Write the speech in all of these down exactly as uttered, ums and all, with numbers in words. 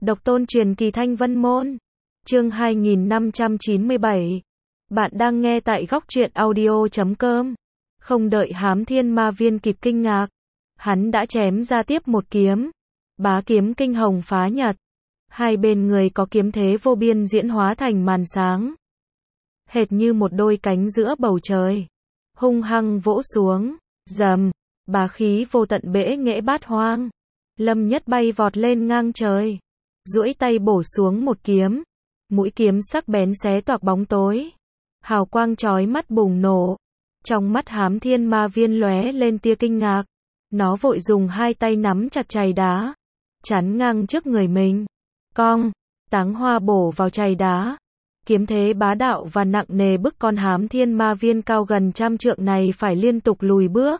Độc tôn truyền kỳ Thanh Vân Môn. Chương hai nghìn năm trăm chín mươi bảy. Bạn đang nghe tại góc truyện audio chấm com. Không đợi Hám Thiên Ma Viên kịp kinh ngạc, hắn đã chém ra tiếp một kiếm. Bá kiếm kinh hồng phá nhật. Hai bên người có kiếm thế vô biên diễn hóa thành màn sáng. Hệt như một đôi cánh giữa bầu trời. Hung hăng vỗ xuống, rầm, bá khí vô tận bẽ nghễ bát hoang. Lâm Nhất bay vọt lên ngang trời, duỗi tay bổ xuống một kiếm. Mũi kiếm sắc bén xé toạc bóng tối. Hào quang chói mắt bùng nổ. Trong mắt Hám Thiên Ma Viên lóe lên tia kinh ngạc. Nó vội dùng hai tay nắm chặt chày đá, chắn ngang trước người mình. Cong, táng hoa bổ vào chày đá. Kiếm thế bá đạo và nặng nề bức con Hám Thiên Ma Viên cao gần trăm trượng này phải liên tục lùi bước.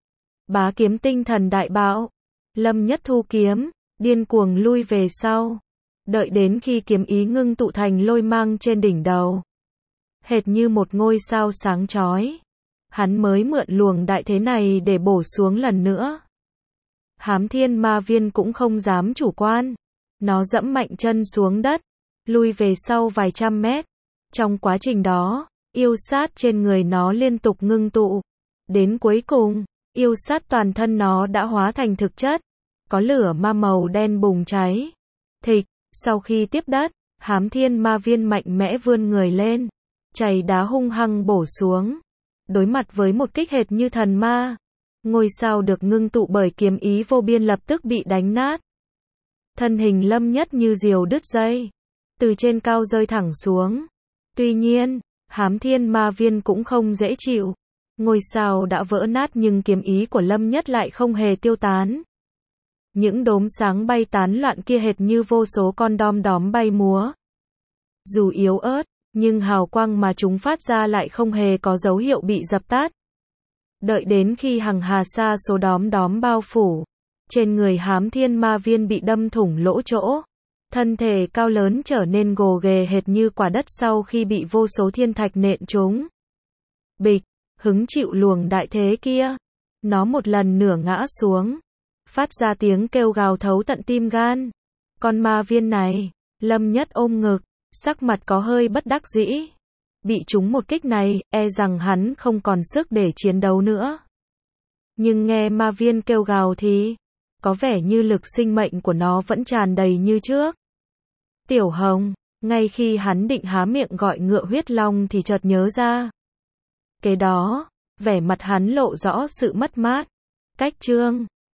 Bá kiếm tinh thần đại bạo. Lâm Nhất thu kiếm, điên cuồng lui về sau. Đợi đến khi kiếm ý ngưng tụ thành lôi mang trên đỉnh đầu, hệt như một ngôi sao sáng chói, hắn mới mượn luồng đại thế này để bổ xuống lần nữa. Hám Thiên Ma Viên cũng không dám chủ quan. Nó dẫm mạnh chân xuống đất, lui về sau vài trăm mét. Trong quá trình đó, yêu sát trên người nó liên tục ngưng tụ. Đến cuối cùng, yêu sát toàn thân nó đã hóa thành thực chất. Có lửa ma màu đen bùng cháy. Thịch, sau khi tiếp đất, Hám Thiên Ma Viên mạnh mẽ vươn người lên, chày đá hung hăng bổ xuống. Đối mặt với một kích hệt như thần ma, ngôi sao được ngưng tụ bởi kiếm ý vô biên lập tức bị đánh nát. Thân hình Lâm Nhất như diều đứt dây, từ trên cao rơi thẳng xuống. Tuy nhiên, Hám Thiên Ma Viên cũng không dễ chịu. Ngôi sao đã vỡ nát nhưng kiếm ý của Lâm Nhất lại không hề tiêu tán. Những đốm sáng bay tán loạn kia hệt như vô số con đom đóm bay múa. Dù yếu ớt, nhưng hào quang mà chúng phát ra lại không hề có dấu hiệu bị dập tắt. Đợi đến khi hằng hà sa số đóm đóm bao phủ, trên người Hám Thiên Ma Viên bị đâm thủng lỗ chỗ. Thân thể cao lớn trở nên gồ ghề hệt như quả đất sau khi bị vô số thiên thạch nện trúng. Bịch, hứng chịu luồng đại thế kia, nó một lần nửa ngã xuống, phát ra tiếng kêu gào thấu tận tim gan. Con ma viên này, Lâm Nhất ôm ngực, sắc mặt có hơi bất đắc dĩ. Bị trúng một kích này, e rằng hắn không còn sức để chiến đấu nữa. Nhưng nghe ma viên kêu gào thì, có vẻ như lực sinh mệnh của nó vẫn tràn đầy như trước. Tiểu Hồng, ngay khi hắn định há miệng gọi ngựa huyết long thì chợt nhớ ra. Kế đó, vẻ mặt hắn lộ rõ sự mất mát. Cách chương